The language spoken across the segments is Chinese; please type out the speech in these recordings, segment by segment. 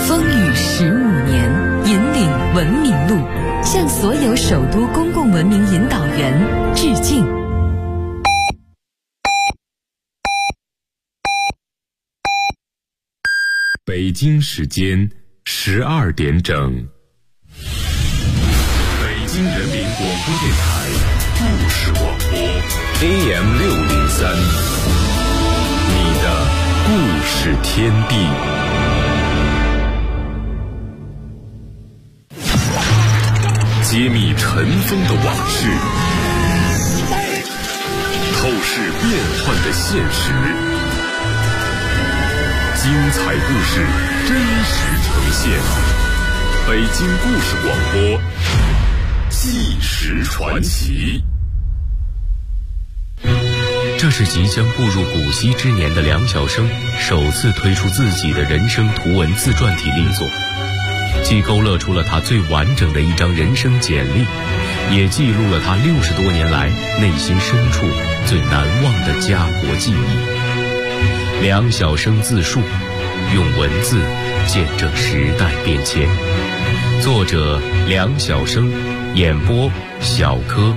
风雨15年，引领文明路，向所有首都公共文明引导员致敬。 北京时间12点整，北京人民广播电台故事广播 AM603，你的故事天地。揭秘尘封的往事，透视变幻的现实，精彩故事真实呈现。北京故事广播，纪实传奇。 这是即将步入古稀之年的梁晓声首次推出自己的人生图文自传体力作，既勾勒出了他最完整的一张人生简历，也记录了他60多年来内心深处最难忘的家国记忆。梁晓声自述，用文字见证时代变迁。作者梁晓声，演播小柯。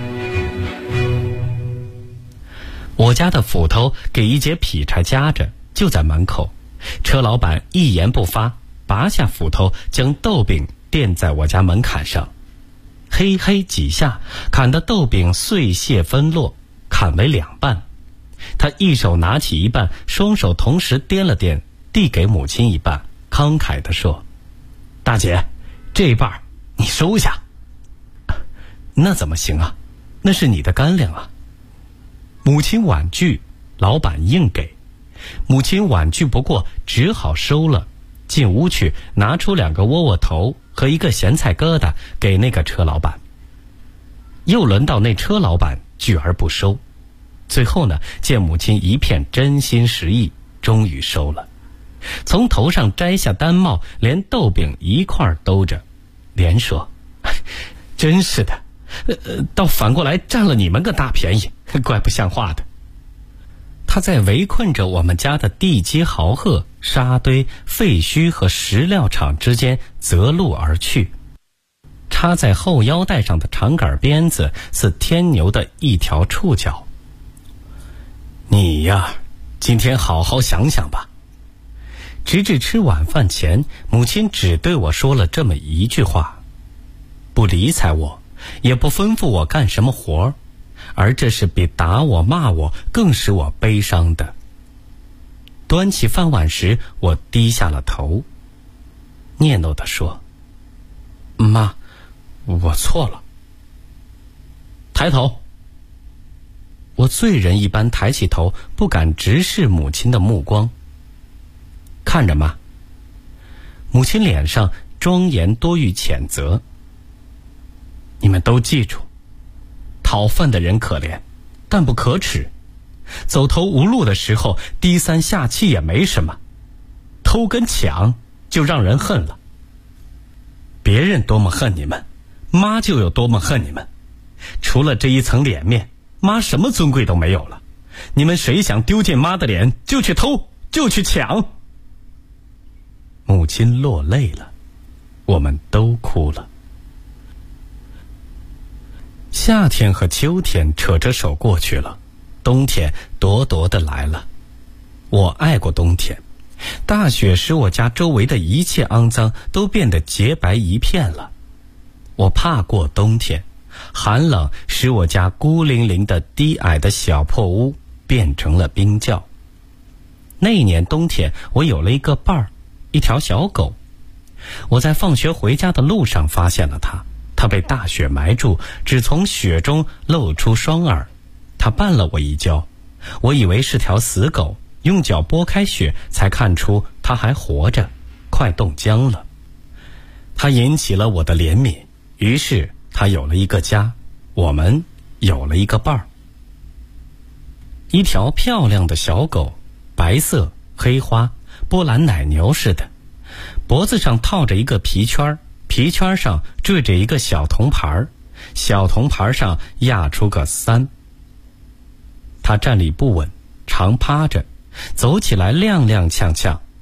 我家的斧头给一节劈柴夹着，就在门口。车老板一言不发，拔下斧头，将豆饼垫在我家门槛上，嘿嘿几下，砍的豆饼碎屑分落，砍为2半。他一手拿起一半，双手同时掂了掂，递给母亲一半，慷慨地说：“大姐，这一半你收下。”那怎么行啊？那是你的干粮啊。母亲婉拒，老板硬给。母亲婉拒不过，只好收了。进屋去，拿出2个窝窝头和一个咸菜疙瘩给那个车老板。又轮到那车老板拒而不收。最后呢，见母亲一片真心实意，终于收了。从头上摘下单帽，连豆饼一块兜着，连说：“真是的，倒反过来占了你们个大便宜，怪不像话的。”他在围困着我们家的地基豪赫、沙堆、废墟和石料场之间择路而去。插在后腰带上的长杆鞭子似天牛的一条触角。你呀，今天好好想想吧。直至吃晚饭前，母亲只对我说了这么一句话，不理睬我，也不吩咐我干什么活，而这是比打我骂我更使我悲伤的。端起饭碗时，我低下了头，念叨地说：“妈，我错了。”抬头。我罪人一般抬起头，不敢直视母亲的目光。看着妈。母亲脸上庄严多于谴责。你们都记住，讨饭的人可怜，但不可耻。走投无路的时候，低三下气也没什么，偷跟抢就让人恨了。别人多么恨你们，妈就有多么恨你们。除了这一层脸面，妈什么尊贵都没有了。你们谁想丢尽妈的脸，就去偷，就去抢。母亲落泪了，我们都哭了。夏天和秋天扯着手过去了，冬天咄咄地来了。我爱过冬天，大雪使我家周围的一切肮脏都变得洁白一片了。我怕过冬天，寒冷使我家孤零零的低矮的小破屋变成了冰窖。那一年冬天，我有了一个伴儿，一条小狗。我在放学回家的路上发现了它，它被大雪埋住，只从雪中露出双耳。它绊了我一跤，我以为是条死狗，用脚拨开雪，才看出它还活着，快冻僵了。它引起了我的怜悯，于是它有了一个家，我们有了一个伴儿。一条漂亮的小狗，白色、黑花，波兰奶牛似的，脖子上套着一个皮圈，皮圈上缀着一个小铜牌，小铜牌上压出个3。它站立不稳，常趴着，走起来踉踉跄跄，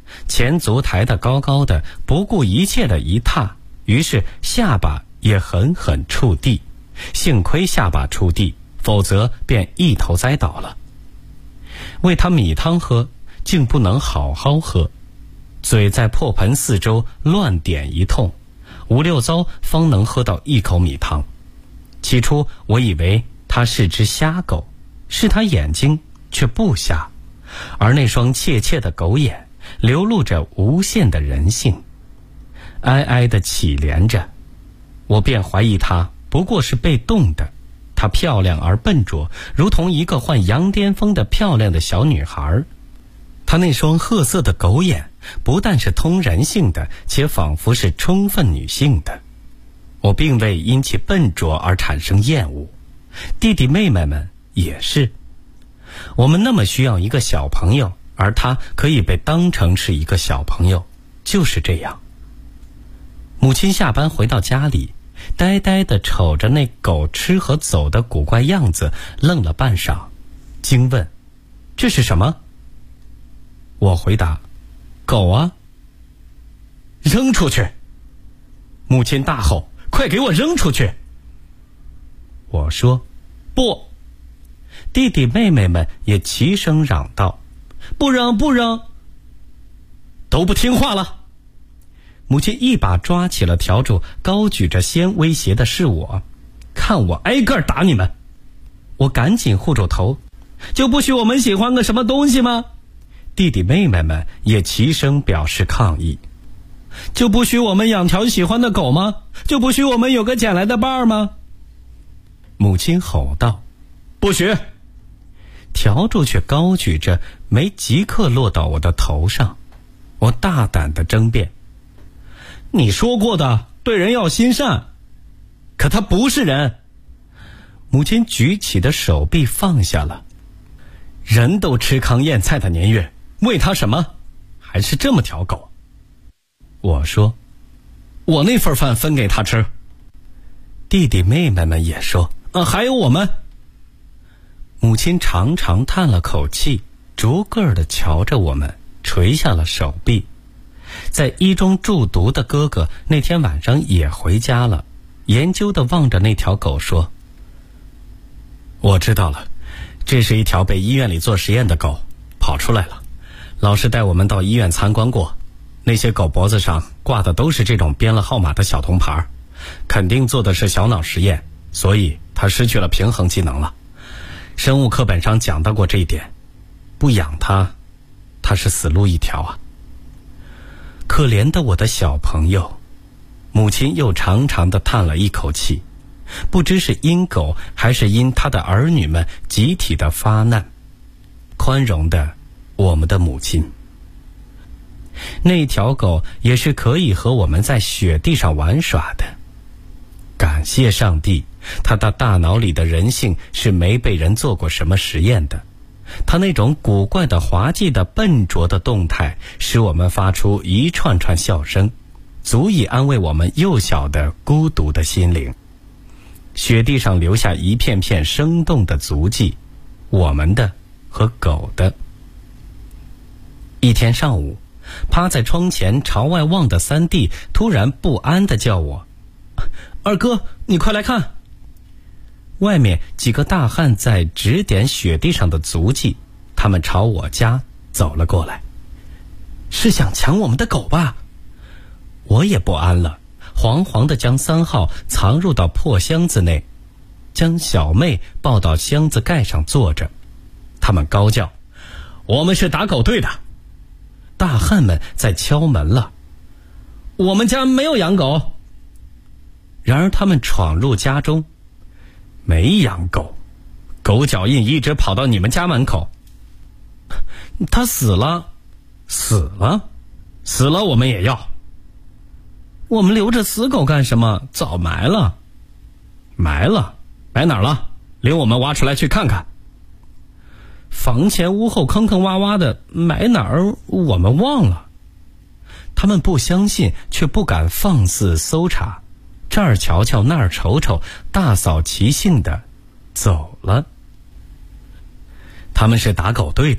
前足抬得高高的，不顾一切的一踏，于是下巴也狠狠触地。幸亏下巴触地，否则便一头栽倒了。喂他米汤喝，竟不能好好喝，嘴在破盆四周乱点一通，5、6遭方能喝到一口米汤。起初我以为他是只瞎狗，是他眼睛却不瞎，而那双怯怯的狗眼流露着无限的人性，哀哀地乞怜着。我便怀疑他不过是被冻的。她漂亮而笨拙，如同一个患羊癫疯的漂亮的小女孩。她那双褐色的狗眼不但是通人性的，且仿佛是充分女性的。我并未因其笨拙而产生厌恶，弟弟妹妹们也是。我们那么需要一个小朋友，而他可以被当成是一个小朋友，就是这样。母亲下班回到家里，呆呆地瞅着那狗吃和走的古怪样子，愣了半晌，惊问：“这是什么？”我回答：“狗啊。”扔出去！母亲大吼：“快给我扔出去！”我说：“不！”弟弟妹妹们也齐声嚷道：“不扔，不扔！”都不听话了！母亲一把抓起了笤帚，高举着先威胁的是我，看我挨个打你们！我赶紧护住头，就不许我们喜欢个什么东西吗？弟弟妹妹们也齐声表示抗议。就不许我们养条喜欢的狗吗？就不许我们有个捡来的伴儿吗？母亲吼道：“不许！”笤帚却高举着，没即刻落到我的头上。我大胆地争辩：“你说过的，对人要心善。”可他不是人。母亲举起的手臂放下了。人都吃糠咽菜的年月，喂他什么？还是这么条狗？我说：“我那份饭分给他吃。”弟弟妹妹们也说：“还有我们。”母亲长长叹了口气，逐个地瞧着我们，垂下了手臂。在医中驻毒的哥哥那天晚上也回家了，研究地望着那条狗说：“我知道了，这是一条被医院里做实验的狗跑出来了。老师带我们到医院参观过，那些狗脖子上挂的都是这种编了号码的小铜牌，肯定做的是小脑实验，所以它失去了平衡机能了。生物课本上讲到过这一点，不养它，它是死路一条啊。”可怜的我的小朋友，母亲又长长地叹了一口气，不知是因狗还是因他的儿女们集体的发难，宽容的我们的母亲。那条狗也是可以和我们在雪地上玩耍的。感谢上帝，它的大脑里的人性是没被人做过什么实验的。它那种古怪的滑稽的笨拙的动态，使我们发出一串串笑声，足以安慰我们幼小的孤独的心灵。雪地上留下一片片生动的足迹，我们的和狗的。一天上午，趴在窗前朝外望的三弟突然不安地叫我：“二哥，你快来看！”外面几个大汉在指点雪地上的足迹，他们朝我家走了过来。是想抢我们的狗吧？我也不安了，惶惶地将3号藏入到破箱子内，将小妹抱到箱子盖上坐着。他们高叫：“我们是打狗队的！”大汉们在敲门了。我们家没有养狗。然而他们闯入家中，没养狗，狗脚印一直跑到你们家门口。他死了，死了我们也要。我们留着死狗干什么？早埋了。埋哪儿了？领我们挖出来去看看。房前屋后坑坑洼洼的，埋哪儿我们忘了。他们不相信，却不敢放肆搜查，这儿瞧瞧那儿瞅瞅，大扫其兴的走了。他们是打狗队的，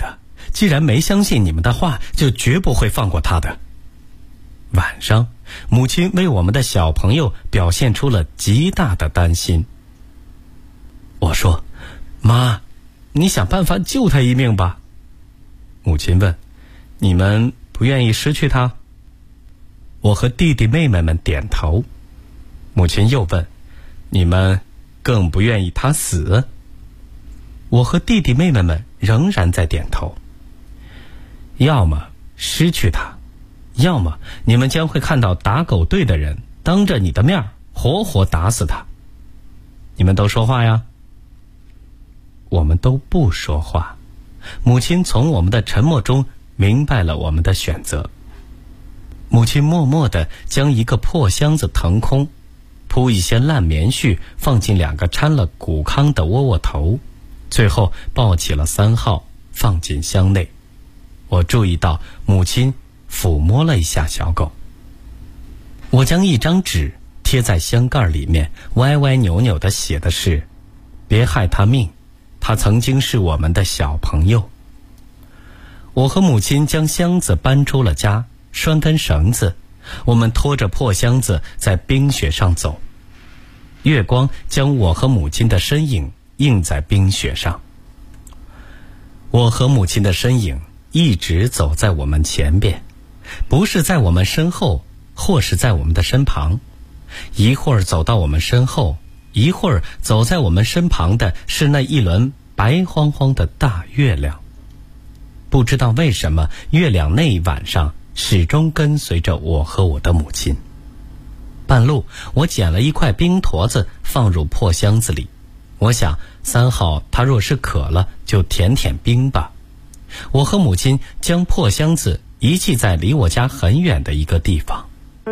既然没相信你们的话，就绝不会放过他的。晚上，母亲为我们的小朋友表现出了极大的担心。我说：妈，你想办法救他一命吧。母亲问：你们不愿意失去他？我和弟弟妹妹们点头。母亲又问：你们更不愿意他死？我和弟弟妹妹们仍然在点头。要么失去他，要么你们将会看到打狗队的人当着你的面活活打死他。你们都说话呀。我们都不说话。母亲从我们的沉默中明白了我们的选择。母亲默默地将一个破箱子腾空，铺一些烂棉絮，放进2个掺了谷糠的窝窝头，最后抱起了3号放进箱内。我注意到母亲抚摸了一下小狗。我将一张纸贴在箱盖里面，歪歪扭扭地写的是：别害他命，他曾经是我们的小朋友。我和母亲将箱子搬出了家，拴根绳子，我们拖着破箱子在冰雪上走。月光将我和母亲的身影映在冰雪上。我和母亲的身影一直走在我们前边，不是在我们身后，或是在我们的身旁。一会儿走到我们身后，一会儿走在我们身旁的是那一轮白晃晃的大月亮。不知道为什么，月亮那一晚上始终跟随着我和我的母亲。半路，我捡了一块冰坨子放入破箱子里。我想3号他若是渴了，就舔舔冰吧。我和母亲将破箱子遗弃在离我家很远的一个地方。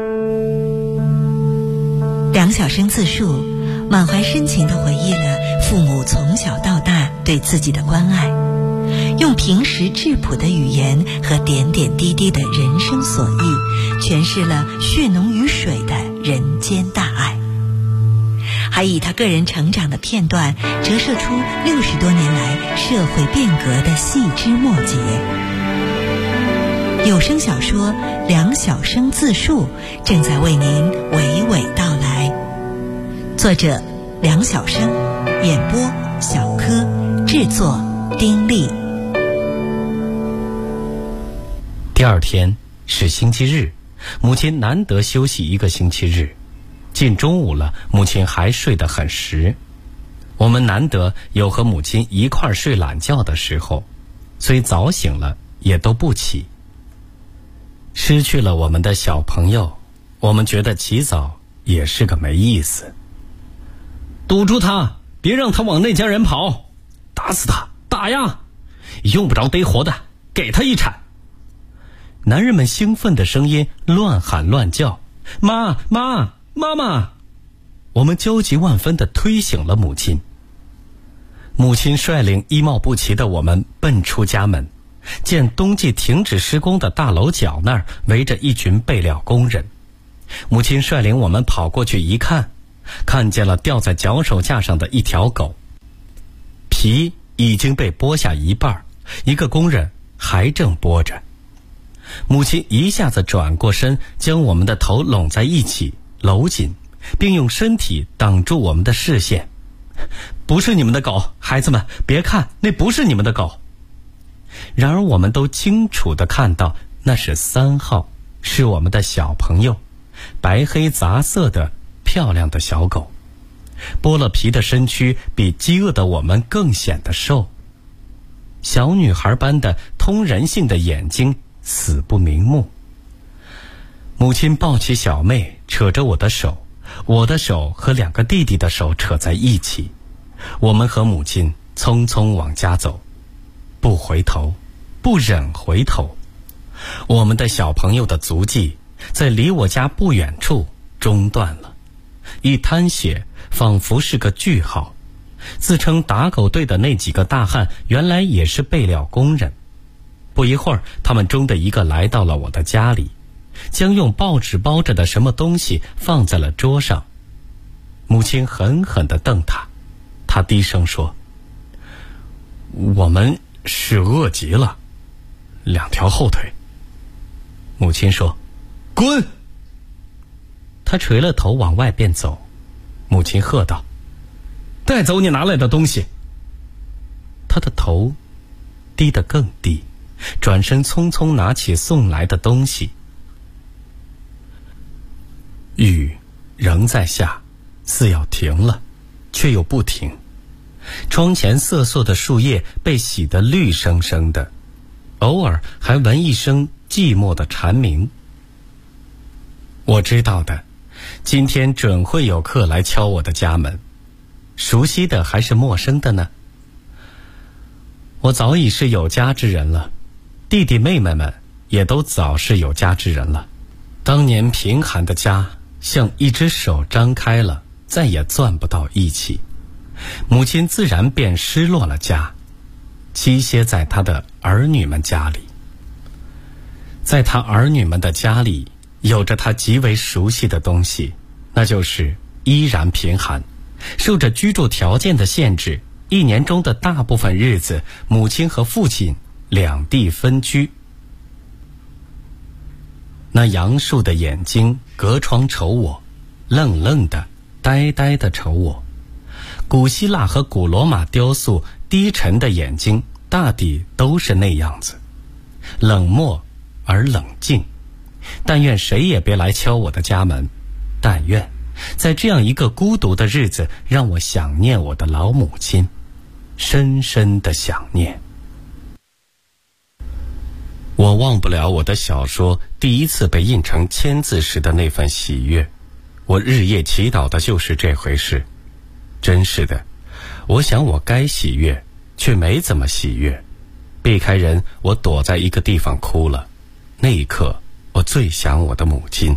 梁晓声自述，满怀深情地回忆了父母从小到大对自己的关爱，用平实质朴的语言和点点滴滴的人生所忆，诠释了血浓于水的人间大爱，还以他个人成长的片段折射出60多年来社会变革的细枝末节。有声小说《梁晓声自述》正在为您娓娓道来，作者梁晓声，演播小柯，制作丁力。 第2天是星期日，母亲难得休息1个星期日。近中午了，母亲还睡得很实。我们难得有和母亲一块睡懒觉的时候，虽早醒了也都不起。失去了我们的小朋友，我们觉得起早也是个没意思。堵住他，别让他往那家人跑，打死他，打呀，用不着逮活的，给他一铲。男人们兴奋的声音乱喊乱叫，妈妈妈妈！我们焦急万分地推醒了母亲。母亲率领衣帽不齐的我们奔出家门，见冬季停止施工的大楼角那儿围着一群备料工人。母亲率领我们跑过去一看，看见了吊在脚手架上的一条狗，皮已经被剥下一半，一个工人还正剥着。母亲一下子转过身，将我们的头拢在一起，搂紧，并用身体挡住我们的视线。不是你们的狗，孩子们，别看，那不是你们的狗。然而我们都清楚地看到，那是3号，是我们的小朋友，白黑杂色的漂亮的小狗，剥了皮的身躯比饥饿的我们更显得瘦，小女孩般的通人性的眼睛死不瞑目。母亲抱起小妹，扯着我的手，我的手和2个弟弟的手扯在一起，我们和母亲匆匆往家走，不回头，不忍回头。我们的小朋友的足迹在离我家不远处中断了，一滩血仿佛是个句号。自称打狗队的那几个大汉原来也是备料工人。不一会儿，他们中的一个来到了我的家里，将用报纸包着的什么东西放在了桌上。母亲狠狠地瞪他，他低声说：我们是饿极了， 2条后腿。母亲说：“滚！”他垂了头往外便走。母亲喝道：“带走你拿来的东西！”他的头低得更低，转身匆匆拿起送来的东西。雨仍在下，似要停了，却又不停。窗前瑟瑟的树叶被洗得绿生生的，偶尔还闻一声寂寞的蝉鸣。我知道的，今天准会有客来敲我的家门，熟悉的还是陌生的呢？我早已是有家之人了，弟弟妹妹们也都早是有家之人了。当年贫寒的家像一只手张开了，再也攥不到一起，母亲自然便失落了家，栖歇在她的儿女们家里。在她儿女们的家里，有着她极为熟悉的东西，那就是依然贫寒，受着居住条件的限制，一年中的大部分日子，母亲和父亲两地分居。那杨树的眼睛隔窗瞅我，愣愣的呆呆的瞅我。古希腊和古罗马雕塑低沉的眼睛大抵都是那样子，冷漠而冷静。但愿谁也别来敲我的家门，但愿在这样一个孤独的日子，让我想念我的老母亲，深深的想念。我忘不了我的小说第一次被印成签字时的那份喜悦，我日夜祈祷的就是这回事。真是的，我想我该喜悦，却没怎么喜悦。避开人，我躲在一个地方哭了。那一刻，我最想我的母亲。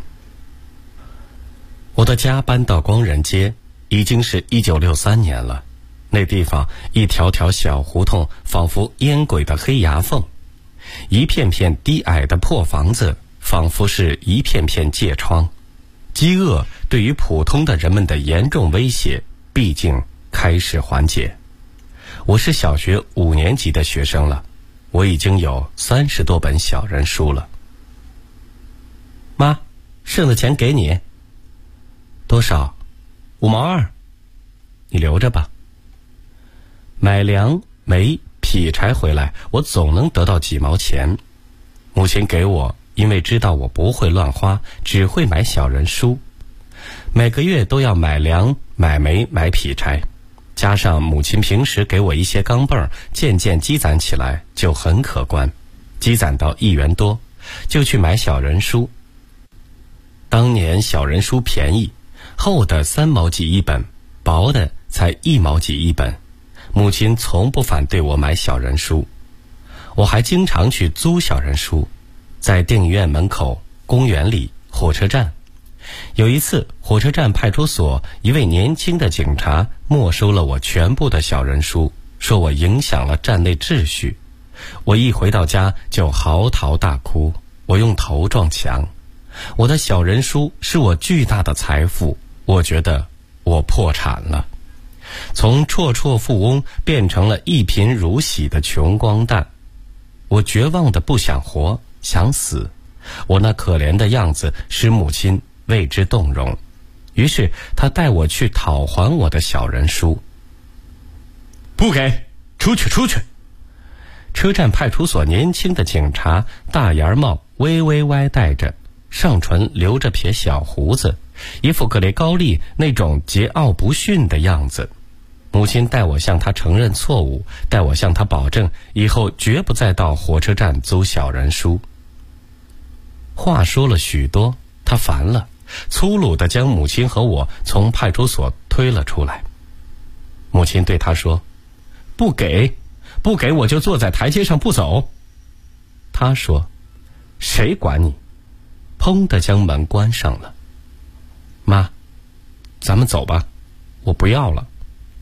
我的家搬到光仁街，已经是1963年了。那地方一条条小胡同，仿佛烟鬼的黑牙缝，一片片低矮的破房子，仿佛是一片片疥疮。饥饿对于普通的人们的严重威胁，毕竟开始缓解。我是小学5年级的学生了，我已经有30多本小人书了。妈，剩的钱给你。多少？5毛2。你留着吧。买粮、煤、劈柴回来，我总能得到几毛钱。母亲给我，因为知道我不会乱花，只会买小人书。每个月都要买粮、买煤、买劈柴，加上母亲平时给我一些钢镚，渐渐积攒起来就很可观。积攒到1元多，就去买小人书。当年小人书便宜，厚的3毛几一本，薄的才1毛几一本。母亲从不反对我买小人书，我还经常去租小人书，在电影院门口、公园里、火车站。有一次，火车站派出所一位年轻的警察没收了我全部的小人书，说我影响了站内秩序。我一回到家就嚎啕大哭，我用头撞墙。我的小人书是我巨大的财富，我觉得我破产了，从绰绰富翁变成了一贫如洗的穷光蛋。我绝望的不想活，想死。我那可怜的样子使母亲为之动容，于是她带我去讨还我的小人书。不给，出去出去！车站派出所年轻的警察，大檐帽微微歪戴着，上唇留着撇小胡子，一副格雷高利那种桀骜不驯的样子。母亲带我向他承认错误，带我向他保证以后绝不再到火车站租小人书。话说了许多，他烦了，粗鲁地将母亲和我从派出所推了出来。母亲对他说：“不给，不给我就坐在台阶上不走。”他说：“谁管你？”砰地将门关上了。妈，咱们走吧，我不要了。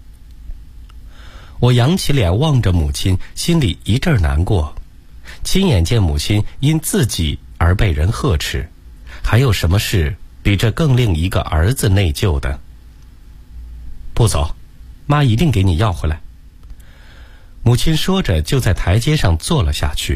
我扬起脸望着母亲，心里一阵难过。亲眼见母亲因自己而被人呵斥，还有什么事比这更令一个儿子内疚的？不走，妈一定给你要回来。母亲说着就在台阶上坐了下去，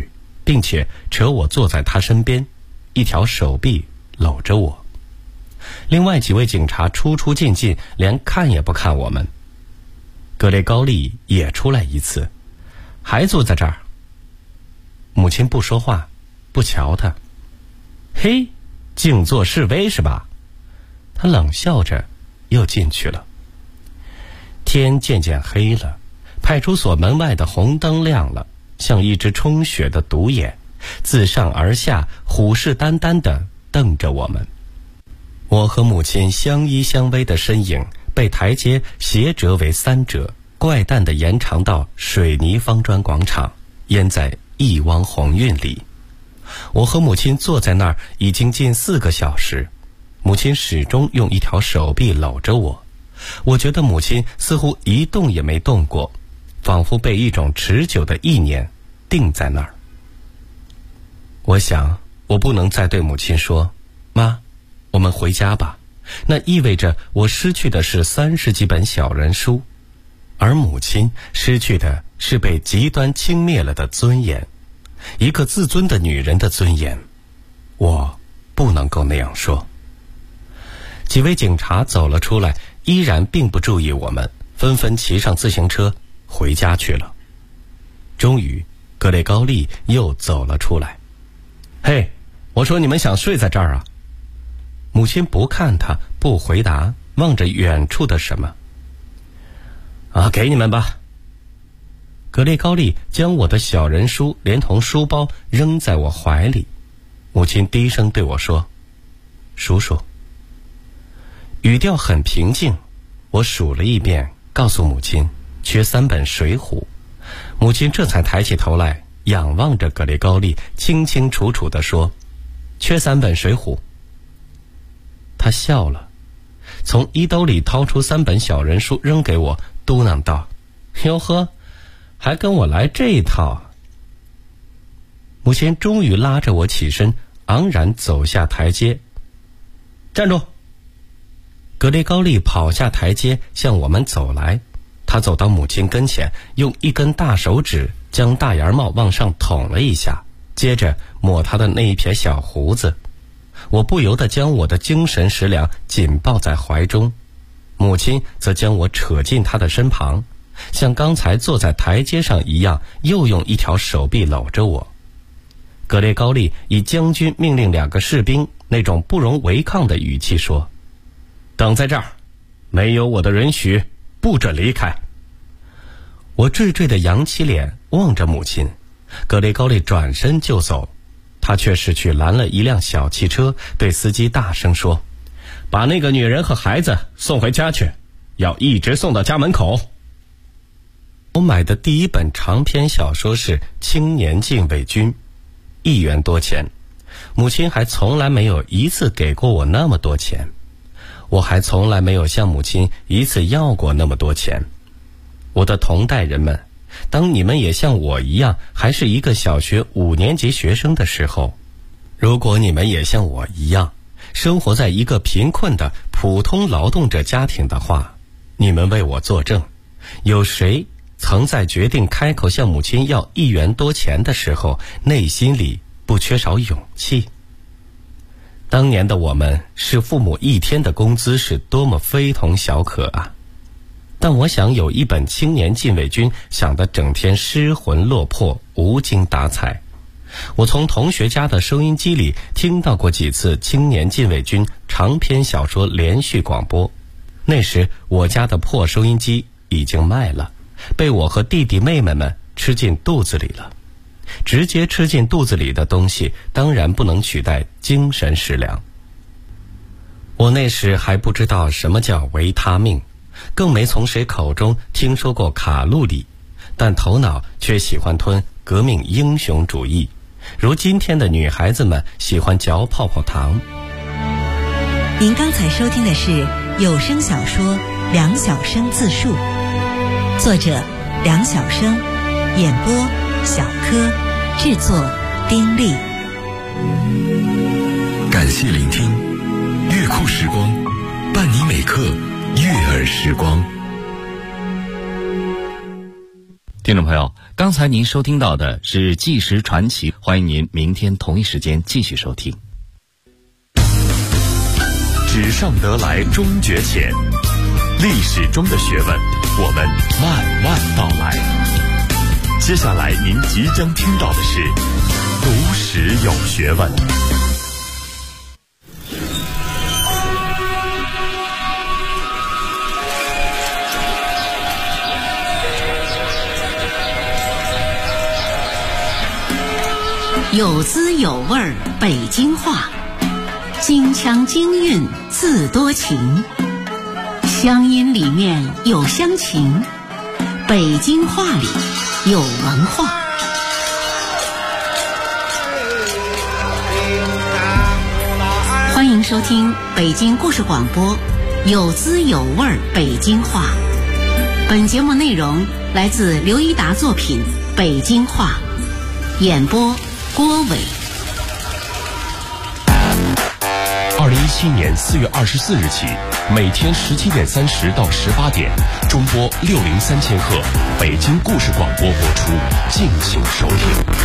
并且扯我坐在他身边，一条手臂搂着我。另外几位警察出出进进，连看也不看我们。格雷高利也出来一次，还坐在这儿。母亲不说话，不瞧他。嘿，静坐示威是吧？他冷笑着又进去了。天渐渐黑了，派出所门外的红灯亮了，像一只充血的独眼，自上而下虎视眈眈地瞪着我们。我和母亲相依相偎的身影被台阶斜折为3折，怪诞地延长到水泥方砖广场，淹在一汪红晕里。我和母亲坐在那儿已经近4个小时，母亲始终用一条手臂搂着我。我觉得母亲似乎一动也没动过，仿佛被一种持久的意念定在那儿。我想，我不能再对母亲说：“妈，我们回家吧。”那意味着我失去的是30几本小人书，而母亲失去的是被极端轻蔑了的尊严，一个自尊的女人的尊严。我不能够那样说。几位警察走了出来，依然并不注意我们，纷纷骑上自行车回家去了。终于，格雷高利又走了出来。嘿，我说你们想睡在这儿啊？母亲不看他，不回答，望着远处的什么。给你们吧。格雷高利将我的小人书连同书包扔在我怀里。母亲低声对我说：“数数。”语调很平静，我数了一遍，告诉母亲缺3本水浒。母亲这才抬起头来，仰望着格雷高利，清清楚楚地说：“缺3本水浒。”他笑了，从衣兜里掏出3本小人书扔给我，嘟囔道：“哟呵，还跟我来这一套。”母亲终于拉着我起身，昂然走下台阶。站住！格雷高利跑下台阶向我们走来，他走到母亲跟前，用一根大手指将大檐帽往上捅了一下，接着抹他的那一撇小胡子。我不由得将我的精神食粮紧抱在怀中，母亲则将我扯进她的身旁，像刚才坐在台阶上一样，又用一条手臂搂着我。格雷高利以将军命令2个士兵那种不容违抗的语气说：“等在这儿，没有我的允许，不准离开。”我惴惴地扬起脸望着母亲，格雷高利转身就走，他却是去拦了一辆小汽车，对司机大声说：“把那个女人和孩子送回家去，要一直送到家门口。”我买的第1本长篇小说是《青年禁卫军》，1元多钱。母亲还从来没有一次给过我那么多钱，我还从来没有向母亲一次要过那么多钱。我的同代人们，当你们也像我一样还是一个小学5年级学生的时候，如果你们也像我一样生活在一个贫困的普通劳动者家庭的话，你们为我作证，有谁曾在决定开口向母亲要1元多钱的时候，内心里不缺少勇气？当年的我们是父母1天的工资是多么非同小可啊！但我想有1本《青年禁卫军》想得整天失魂落魄，无精打采。我从同学家的收音机里听到过几次《青年禁卫军》长篇小说连续广播，那时我家的破收音机已经卖了，被我和弟弟妹妹们吃进肚子里了。直接吃进肚子里的东西当然不能取代精神食粮。我那时还不知道什么叫维他命，更没从谁口中听说过卡路里，但头脑却喜欢吞革命英雄主义，如今天的女孩子们喜欢嚼泡泡糖。 您刚才收听的是有声小说《梁晓声自述》，作者梁晓声，演播小柯，制作丁力。 感谢聆听，乐库时光，伴你每刻悦耳时光。 听众朋友，刚才您收听到的是纪实传奇，欢迎您明天同一时间继续收听。 纸上得来终觉浅，历史中的学问，我们慢慢道来。接下来您即将听到的是读史有学问。 有滋有味儿北京话，京腔京韵字多情，乡音里面有乡情，北京话里有文化。欢迎收听北京故事广播，有滋有味儿北京话。本节目内容来自刘一达作品《北京话》，演播郭伟。 2017年4月24日起，每天17点30到18点，中波603千赫，北京故事广播播出，敬请收听。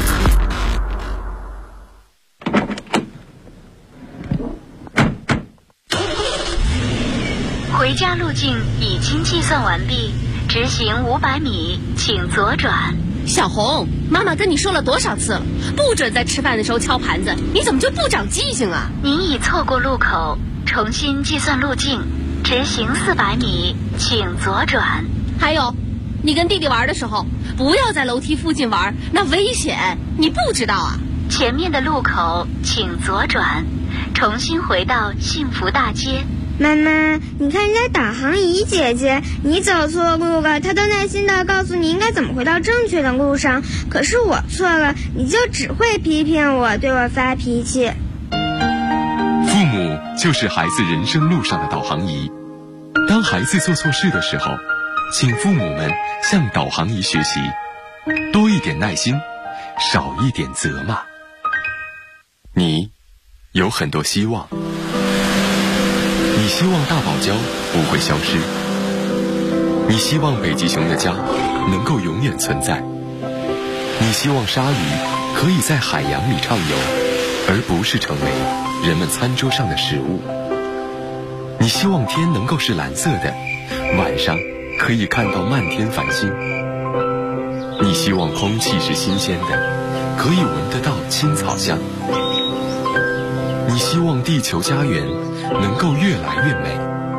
回家路径已经计算完毕，直行500米，请左转。 小红，妈妈跟你说了多少次了，不准在吃饭的时候敲盘子，你怎么就不长记性啊？ 您已错过路口，重新计算路径，直行400米，请左转。 还有，你跟弟弟玩的时候，不要在楼梯附近玩，那危险，你不知道啊？ 前面的路口请左转，重新回到幸福大街。 妈妈，你看人家导航仪姐姐，你走错路了，她都耐心地告诉你应该怎么回到正确的路上。可是我错了，你就只会批评我，对我发脾气。 父母就是孩子人生路上的导航仪。当孩子做错事的时候，请父母们向导航仪学习，多一点耐心，少一点责骂。你有很多希望。你希望大堡礁不会消失，你希望北极熊的家能够永远存在，你希望鲨鱼可以在海洋里畅游，而不是成为人们餐桌上的食物。你希望天能够是蓝色的，晚上可以看到漫天繁星。你希望空气是新鲜的，可以闻得到青草香。你希望地球家园能够越来越美，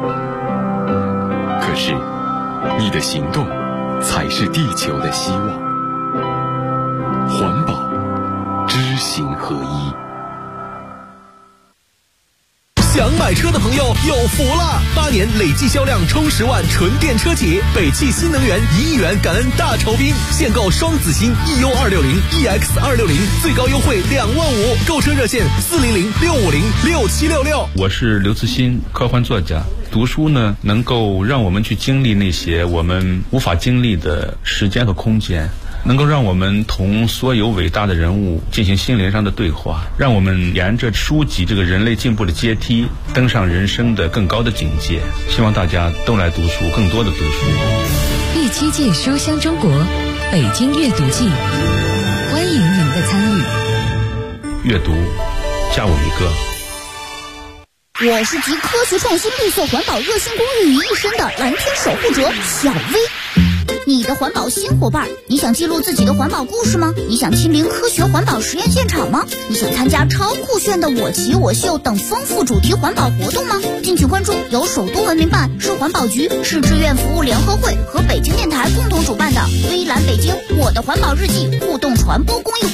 可是你的行动才是地球的希望。环保，知行合一。 想买车的朋友有福了！8年累计销量冲10万纯电车企，北汽新能源1亿元感恩大酬宾，现购双子星 EU260、EX260，最高优惠2万5，购车热线400-650-6766。 我是刘慈欣，科幻作家。读书呢，能够让我们去经历那些我们无法经历的时间和空间，能够让我们同所有伟大的人物进行心灵上的对话，让我们沿着书籍这个人类进步的阶梯登上人生的更高的境界。希望大家都来读书，更多的读书。 第7届书香中国北京阅读季，欢迎您的参与。 阅读，加我一个。 我是集科学创新、绿色环保、热心公益于一身的蓝天守护者小薇。你的环保新伙伴，你想记录自己的环保故事吗？你想亲临科学环保实验现场吗？你想参加超酷炫的我骑我秀等丰富主题环保活动吗？敬请关注由首都文明办、市环保局、市志愿服务联合会和北京电台共同主办的微蓝北京我的环保日记互动传播公益